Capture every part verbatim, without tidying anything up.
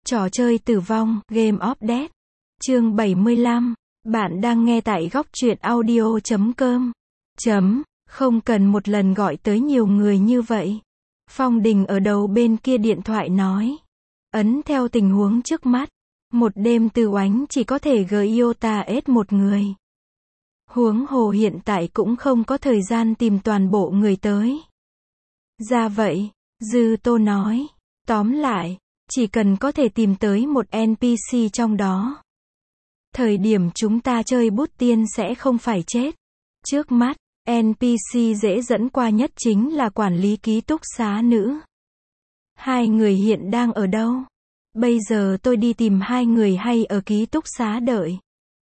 Trò chơi tử vong, Game of Death. Chương bảy mươi lăm. Bạn đang nghe tại góc truyện audio chấm com. Chấm, không cần một lần gọi tới nhiều người như vậy. Phong Đình ở đầu bên kia điện thoại nói. Ấn theo tình huống trước mắt. Một đêm từ oánh chỉ có thể gợi iota ết một người. Huống hồ hiện tại cũng không có thời gian tìm toàn bộ người tới. Ra vậy, Dư Tô nói. Tóm lại, chỉ cần có thể tìm tới một en pê xê trong đó. Thời điểm chúng ta chơi bút tiên sẽ không phải chết. Trước mắt, en pê xê dễ dẫn qua nhất chính là quản lý ký túc xá nữ. Hai người hiện đang ở đâu? Bây giờ tôi đi tìm hai người hay ở ký túc xá đợi?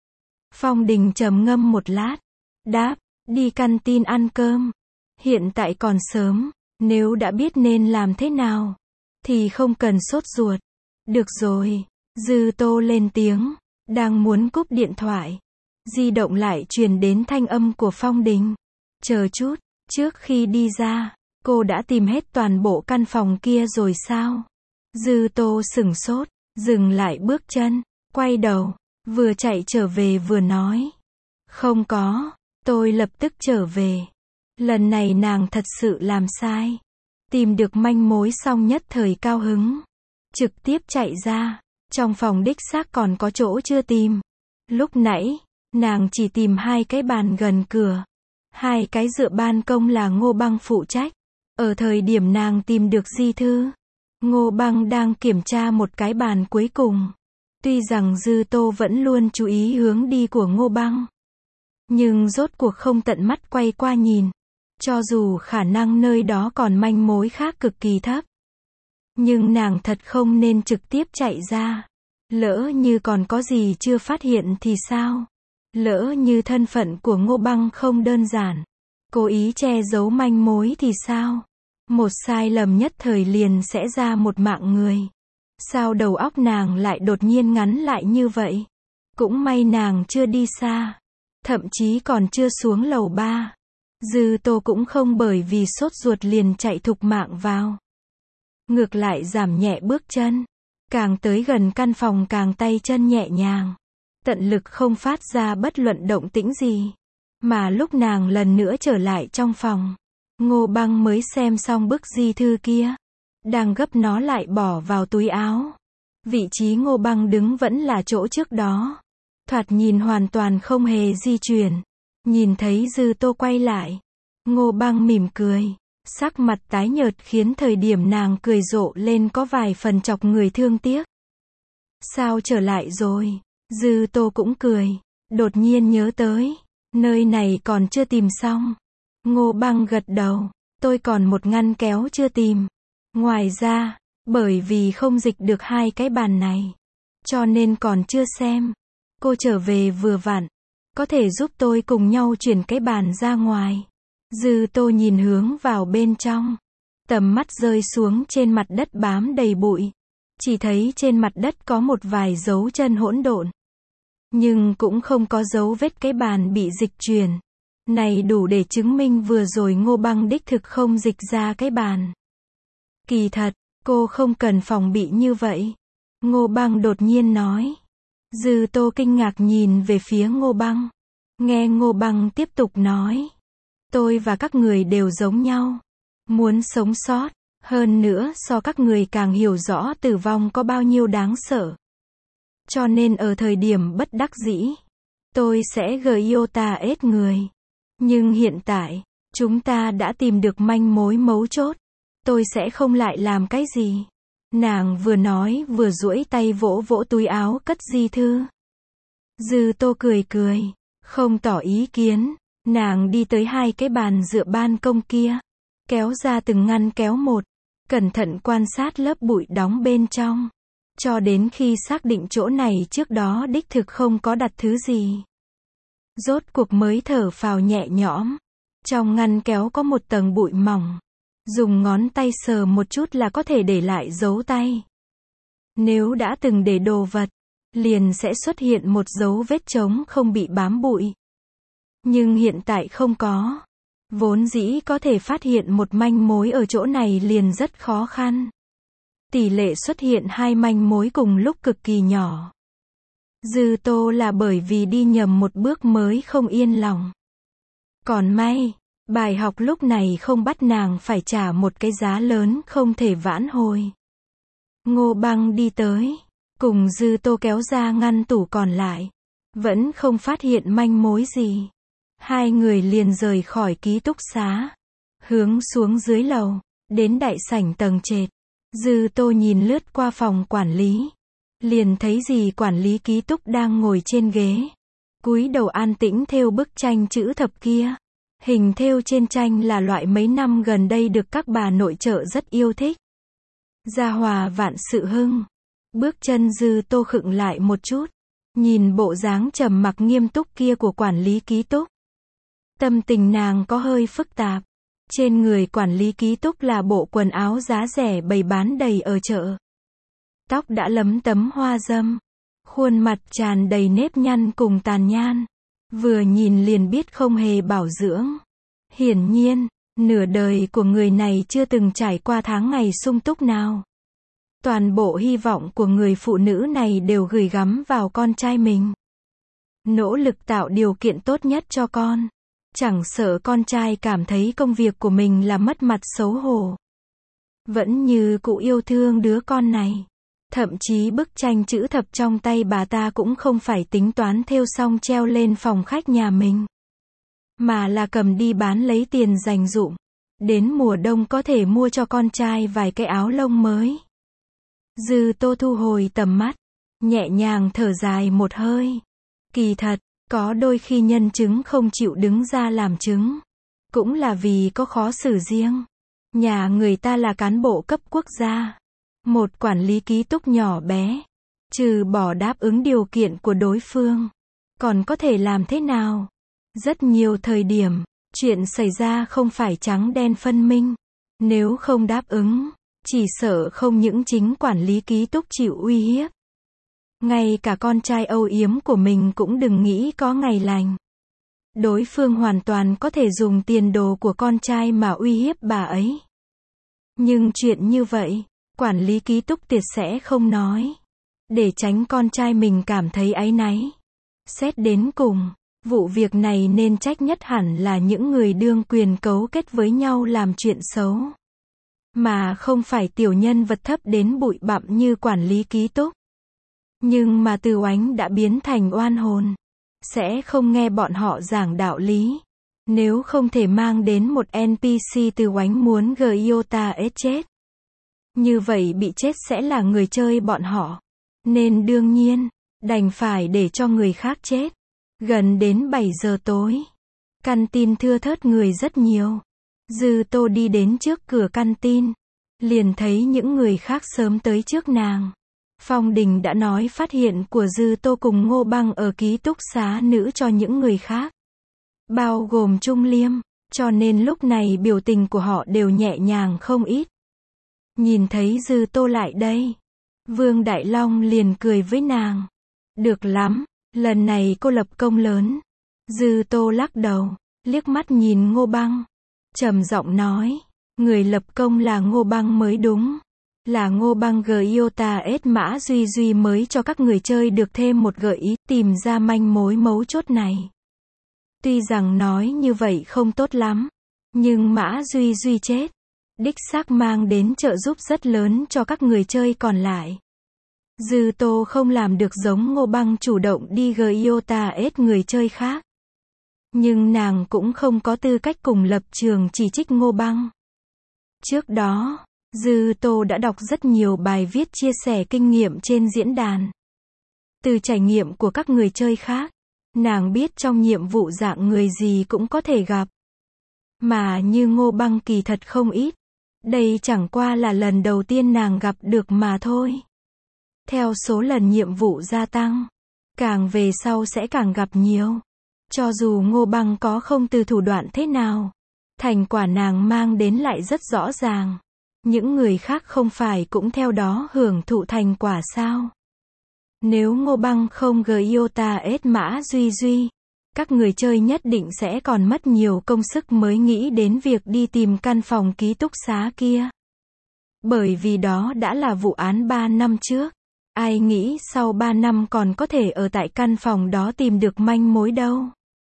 Phong Đình trầm ngâm một lát. Đáp, đi căn tin ăn cơm. Hiện tại còn sớm, nếu đã biết nên làm thế nào, thì không cần sốt ruột. Được rồi, Dư Tô lên tiếng, đang muốn cúp điện thoại. Di động lại truyền đến thanh âm của Phong Đình. Chờ chút, trước khi đi ra, cô đã tìm hết toàn bộ căn phòng kia rồi sao? Dư Tô sửng sốt, dừng lại bước chân, quay đầu, vừa chạy trở về vừa nói. Không có, tôi lập tức trở về. Lần này nàng thật sự làm sai. Tìm được manh mối xong nhất thời cao hứng. Trực tiếp chạy ra. Trong phòng đích xác còn có chỗ chưa tìm. Lúc nãy, nàng chỉ tìm hai cái bàn gần cửa. Hai cái dựa ban công là Ngô Băng phụ trách. Ở thời điểm nàng tìm được di thư, Ngô Băng đang kiểm tra một cái bàn cuối cùng. Tuy rằng Dư Tô vẫn luôn chú ý hướng đi của Ngô Băng, nhưng rốt cuộc không tận mắt quay qua nhìn. Cho dù khả năng nơi đó còn manh mối khác cực kỳ thấp, nhưng nàng thật không nên trực tiếp chạy ra. Lỡ như còn có gì chưa phát hiện thì sao? Lỡ như thân phận của Ngô Băng không đơn giản, cố ý che giấu manh mối thì sao? Một sai lầm nhất thời liền sẽ ra một mạng người. Sao đầu óc nàng lại đột nhiên ngắn lại như vậy? Cũng may nàng chưa đi xa, thậm chí còn chưa xuống lầu ba. Dư Tô cũng không bởi vì sốt ruột liền chạy thục mạng vào. Ngược lại giảm nhẹ bước chân. Càng tới gần căn phòng càng tay chân nhẹ nhàng. Tận lực không phát ra bất luận động tĩnh gì. Mà lúc nàng lần nữa trở lại trong phòng, Ngô Băng mới xem xong bức di thư kia. Đang gấp nó lại bỏ vào túi áo. Vị trí Ngô Băng đứng vẫn là chỗ trước đó. Thoạt nhìn hoàn toàn không hề di chuyển. Nhìn thấy Dư Tô quay lại, Ngô Băng mỉm cười. Sắc mặt tái nhợt khiến thời điểm nàng cười rộ lên có vài phần chọc người thương tiếc. Sao trở lại rồi? Dư Tô cũng cười. Đột nhiên nhớ tới, nơi này còn chưa tìm xong. Ngô Băng gật đầu. Tôi còn một ngăn kéo chưa tìm. Ngoài ra, bởi vì không dịch được hai cái bàn này, cho nên còn chưa xem. Cô trở về vừa vặn, có thể giúp tôi cùng nhau chuyển cái bàn ra ngoài. Dư Tô nhìn hướng vào bên trong. Tầm mắt rơi xuống trên mặt đất bám đầy bụi. Chỉ thấy trên mặt đất có một vài dấu chân hỗn độn. Nhưng cũng không có dấu vết cái bàn bị dịch chuyển. Này đủ để chứng minh vừa rồi Ngô Băng đích thực không dịch ra cái bàn. Kỳ thật, cô không cần phòng bị như vậy. Ngô Băng đột nhiên nói. Dư Tô kinh ngạc nhìn về phía Ngô Băng. Nghe Ngô Băng tiếp tục nói. Tôi và các người đều giống nhau. Muốn sống sót, hơn nữa so các người càng hiểu rõ tử vong có bao nhiêu đáng sợ. Cho nên ở thời điểm bất đắc dĩ, tôi sẽ gợi iota ết người. Nhưng hiện tại, chúng ta đã tìm được manh mối mấu chốt. Tôi sẽ không lại làm cái gì. Nàng vừa nói vừa duỗi tay vỗ vỗ túi áo cất di thư. Dư Tô cười cười, không tỏ ý kiến. Nàng đi tới hai cái bàn dựa ban công kia, kéo ra từng ngăn kéo một, cẩn thận quan sát lớp bụi đóng bên trong, cho đến khi xác định chỗ này trước đó đích thực không có đặt thứ gì. Rốt cuộc mới thở phào nhẹ nhõm. Trong ngăn kéo có một tầng bụi mỏng, dùng ngón tay sờ một chút là có thể để lại dấu tay. Nếu đã từng để đồ vật, liền sẽ xuất hiện một dấu vết trống không bị bám bụi. Nhưng hiện tại không có. Vốn dĩ có thể phát hiện một manh mối ở chỗ này liền rất khó khăn. tỷ lệ xuất hiện hai manh mối cùng lúc cực kỳ nhỏ. Dư Tô là bởi vì đi nhầm một bước mới không yên lòng. Còn may, bài học lúc này không bắt nàng phải trả một cái giá lớn không thể vãn hồi. Ngô Băng đi tới, cùng Dư Tô kéo ra ngăn tủ còn lại. Vẫn không phát hiện manh mối gì. Hai người liền rời khỏi ký túc xá. Hướng xuống dưới lầu, đến đại sảnh tầng trệt. Dư Tô nhìn lướt qua phòng quản lý. Liền thấy dì quản lý ký túc đang ngồi trên ghế. Cúi đầu an tĩnh thêu bức tranh chữ thập kia. Hình thêu trên tranh là loại mấy năm gần đây được các bà nội trợ rất yêu thích. Gia hòa vạn sự hưng. Bước chân Dư Tô khựng lại một chút. Nhìn bộ dáng trầm mặc nghiêm túc kia của quản lý ký túc. Tâm tình nàng có hơi phức tạp. Trên người quản lý ký túc là bộ quần áo giá rẻ bày bán đầy ở chợ. Tóc đã lấm tấm hoa râm. Khuôn mặt tràn đầy nếp nhăn cùng tàn nhan. Vừa nhìn liền biết không hề bảo dưỡng. Hiển nhiên, nửa đời của người này chưa từng trải qua tháng ngày sung túc nào. Toàn bộ hy vọng của người phụ nữ này đều gửi gắm vào con trai mình. Nỗ lực tạo điều kiện tốt nhất cho con. Chẳng sợ con trai cảm thấy công việc của mình là mất mặt xấu hổ. Vẫn như cụ yêu thương đứa con này. Thậm chí bức tranh chữ thập trong tay bà ta cũng không phải tính toán thêu xong treo lên phòng khách nhà mình. Mà là cầm đi bán lấy tiền dành dụm. Đến mùa đông có thể mua cho con trai vài cái áo lông mới. Dư Tô thu hồi tầm mắt. Nhẹ nhàng thở dài một hơi. Kỳ thật, có đôi khi nhân chứng không chịu đứng ra làm chứng. Cũng là vì có khó xử riêng. Nhà người ta là cán bộ cấp quốc gia. Một quản lý ký túc nhỏ bé. Trừ bỏ đáp ứng điều kiện của đối phương. Còn có thể làm thế nào? Rất nhiều thời điểm, chuyện xảy ra không phải trắng đen phân minh. Nếu không đáp ứng, chỉ sợ không những chính quản lý ký túc chịu uy hiếp. Ngay cả con trai âu yếm của mình cũng đừng nghĩ có ngày lành. Đối phương hoàn toàn có thể dùng tiền đồ của con trai mà uy hiếp bà ấy. Nhưng chuyện như vậy, quản lý ký túc tuyệt sẽ không nói. Để tránh con trai mình cảm thấy áy náy. Xét đến cùng, vụ việc này nên trách nhất hẳn là những người đương quyền cấu kết với nhau làm chuyện xấu. Mà không phải tiểu nhân vật thấp đến bụi bặm như quản lý ký túc. Nhưng mà Từ Oánh đã biến thành oan hồn. Sẽ không nghe bọn họ giảng đạo lý. Nếu không thể mang đến một en pê xê Từ Oánh muốn Gyota S chết. Như vậy bị chết sẽ là người chơi bọn họ. Nên đương nhiên, đành phải để cho người khác chết. Gần đến bảy giờ tối. Căn tin thưa thớt người rất nhiều. Dư Tô đi đến trước cửa căn tin. Liền thấy những người khác sớm tới trước nàng. Phong Đình đã nói phát hiện của Dư Tô cùng Ngô Băng ở ký túc xá nữ cho những người khác. Bao gồm Trung Liêm. Cho nên lúc này biểu tình của họ đều nhẹ nhàng không ít. Nhìn thấy Dư Tô lại đây. Vương Đại Long liền cười với nàng. Được lắm, lần này cô lập công lớn. Dư Tô lắc đầu, liếc mắt nhìn Ngô Băng. Trầm giọng nói, người lập công là Ngô Băng mới đúng. Là Ngô Băng Gyota S Mã Duy Duy mới cho các người chơi được thêm một gợi ý tìm ra manh mối mấu chốt này. Tuy rằng nói như vậy không tốt lắm, nhưng Mã Duy Duy chết. Đích xác mang đến trợ giúp rất lớn cho các người chơi còn lại. Dư Tô không làm được giống Ngô Băng chủ động đi Gyota S người chơi khác. Nhưng nàng cũng không có tư cách cùng lập trường chỉ trích Ngô Băng. Trước đó, Dư Tô đã đọc rất nhiều bài viết chia sẻ kinh nghiệm trên diễn đàn. Từ trải nghiệm của các người chơi khác, nàng biết trong nhiệm vụ dạng người gì cũng có thể gặp. Mà như Ngô Băng kỳ thật không ít. Đây chẳng qua là lần đầu tiên nàng gặp được mà thôi. Theo số lần nhiệm vụ gia tăng, càng về sau sẽ càng gặp nhiều. Cho dù Ngô Băng có không từ thủ đoạn thế nào, thành quả nàng mang đến lại rất rõ ràng. Những người khác không phải cũng theo đó hưởng thụ thành quả sao? Nếu Ngô Băng không Gyota S Mã Duy Duy, các người chơi nhất định sẽ còn mất nhiều công sức mới nghĩ đến việc đi tìm căn phòng ký túc xá kia. Bởi vì đó đã là vụ án ba năm trước. Ai nghĩ sau ba năm còn có thể ở tại căn phòng đó tìm được manh mối đâu.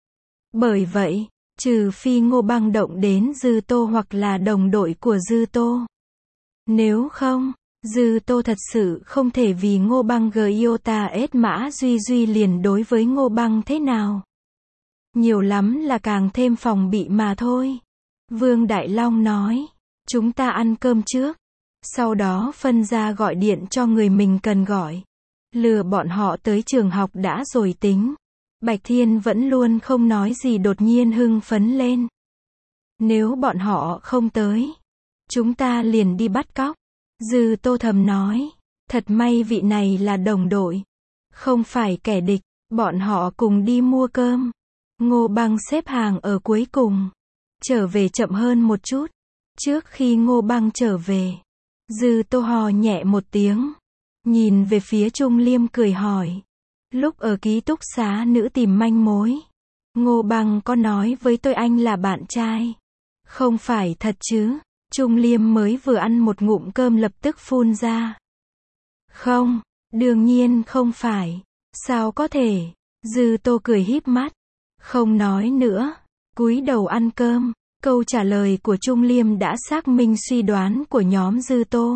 Bởi vậy, trừ phi Ngô Băng động đến Dư Tô hoặc là đồng đội của Dư Tô. Nếu không, Dư Tô thật sự không thể vì Ngô Băng Giota ết mã Duy Duy liền đối với Ngô Băng thế nào. Nhiều lắm là càng thêm phòng bị mà thôi. Vương Đại Long nói, chúng ta ăn cơm trước. Sau đó phân ra gọi điện cho người mình cần gọi. Lừa bọn họ tới trường học đã rồi tính. Bạch Thiên vẫn luôn không nói gì đột nhiên hưng phấn lên. Nếu bọn họ không tới, chúng ta liền đi bắt cóc. Dư Tô thầm nói, thật may vị này là đồng đội, không phải kẻ địch, bọn họ cùng đi mua cơm. Ngô Băng xếp hàng ở cuối cùng, trở về chậm hơn một chút. Trước khi Ngô Băng trở về, Dư Tô hò nhẹ một tiếng, nhìn về phía Trung Liêm cười hỏi, lúc ở ký túc xá nữ tìm manh mối, Ngô Băng có nói với tôi anh là bạn trai. Không phải thật chứ? Trung Liêm mới vừa ăn một ngụm cơm lập tức phun ra. Không, đương nhiên không phải. Sao có thể? Dư Tô cười híp mắt, không nói nữa, cúi đầu ăn cơm. Câu trả lời của Trung Liêm đã xác minh suy đoán của nhóm Dư Tô.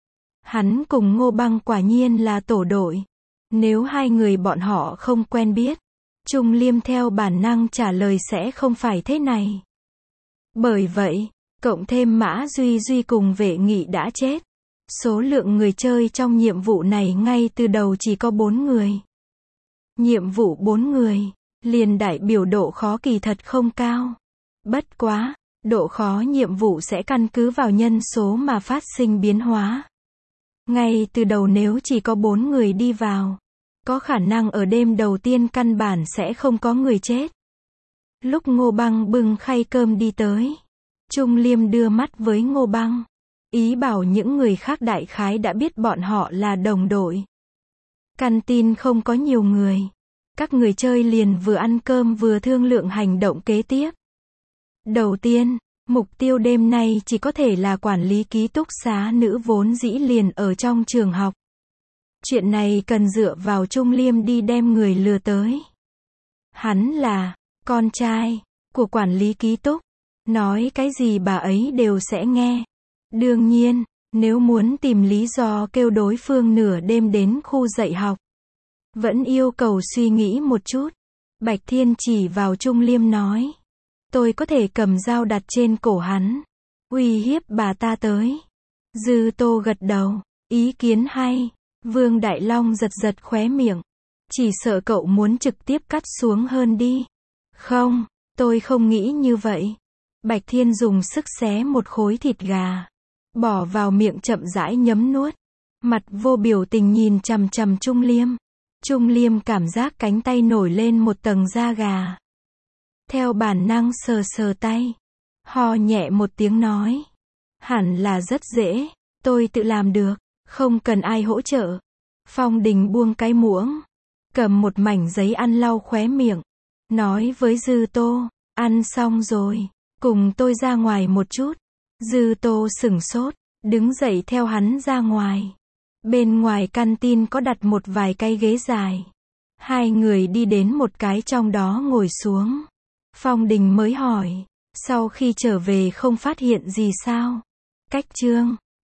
Hắn cùng Ngô Băng quả nhiên là tổ đội. Nếu hai người bọn họ không quen biết, Trung Liêm theo bản năng trả lời sẽ không phải thế này. Bởi vậy, cộng thêm Mã Duy Duy cùng Vệ Nghị đã chết, số lượng người chơi trong nhiệm vụ này ngay từ đầu chỉ có bốn người. Nhiệm vụ bốn người, liền đại biểu độ khó kỳ thật không cao. Bất quá, độ khó nhiệm vụ sẽ căn cứ vào nhân số mà phát sinh biến hóa. Ngay từ đầu nếu chỉ có bốn người đi vào, có khả năng ở đêm đầu tiên căn bản sẽ không có người chết. Lúc Ngô Băng bưng khay cơm đi tới, Trung Liêm đưa mắt với Ngô Băng, ý bảo những người khác đại khái đã biết bọn họ là đồng đội. Căn tin không có nhiều người. Các người chơi liền vừa ăn cơm vừa thương lượng hành động kế tiếp. Đầu tiên, mục tiêu đêm nay chỉ có thể là quản lý ký túc xá nữ vốn dĩ liền ở trong trường học. Chuyện này cần dựa vào Trung Liêm đi đem người lừa tới. Hắn là con trai của quản lý ký túc, nói cái gì bà ấy đều sẽ nghe. Đương nhiên, nếu muốn tìm lý do kêu đối phương nửa đêm đến khu dạy học, vẫn yêu cầu suy nghĩ một chút. Bạch Thiên chỉ vào Trung Liêm nói, tôi có thể cầm dao đặt trên cổ hắn, uy hiếp bà ta tới. Dư Tô gật đầu, ý kiến hay. Vương Đại Long giật giật khóe miệng, chỉ sợ cậu muốn trực tiếp cắt xuống hơn đi. Không, tôi không nghĩ như vậy. Bạch Thiên dùng sức xé một khối thịt gà, bỏ vào miệng chậm rãi nhấm nuốt, mặt vô biểu tình nhìn chằm chằm Trung Liêm. Trung Liêm cảm giác cánh tay nổi lên một tầng da gà. Theo bản năng sờ sờ tay, ho nhẹ một tiếng nói, hẳn là rất dễ, tôi tự làm được, không cần ai hỗ trợ. Phong Đình buông cái muỗng, cầm một mảnh giấy ăn lau khóe miệng, nói với Dư Tô, ăn xong rồi, cùng tôi ra ngoài một chút. Dư Tô sửng sốt, đứng dậy theo hắn ra ngoài. Bên ngoài căn tin có đặt một vài cái ghế dài. Hai người đi đến một cái trong đó ngồi xuống. Phong Đình mới hỏi, sau khi trở về không phát hiện gì sao? Cách chương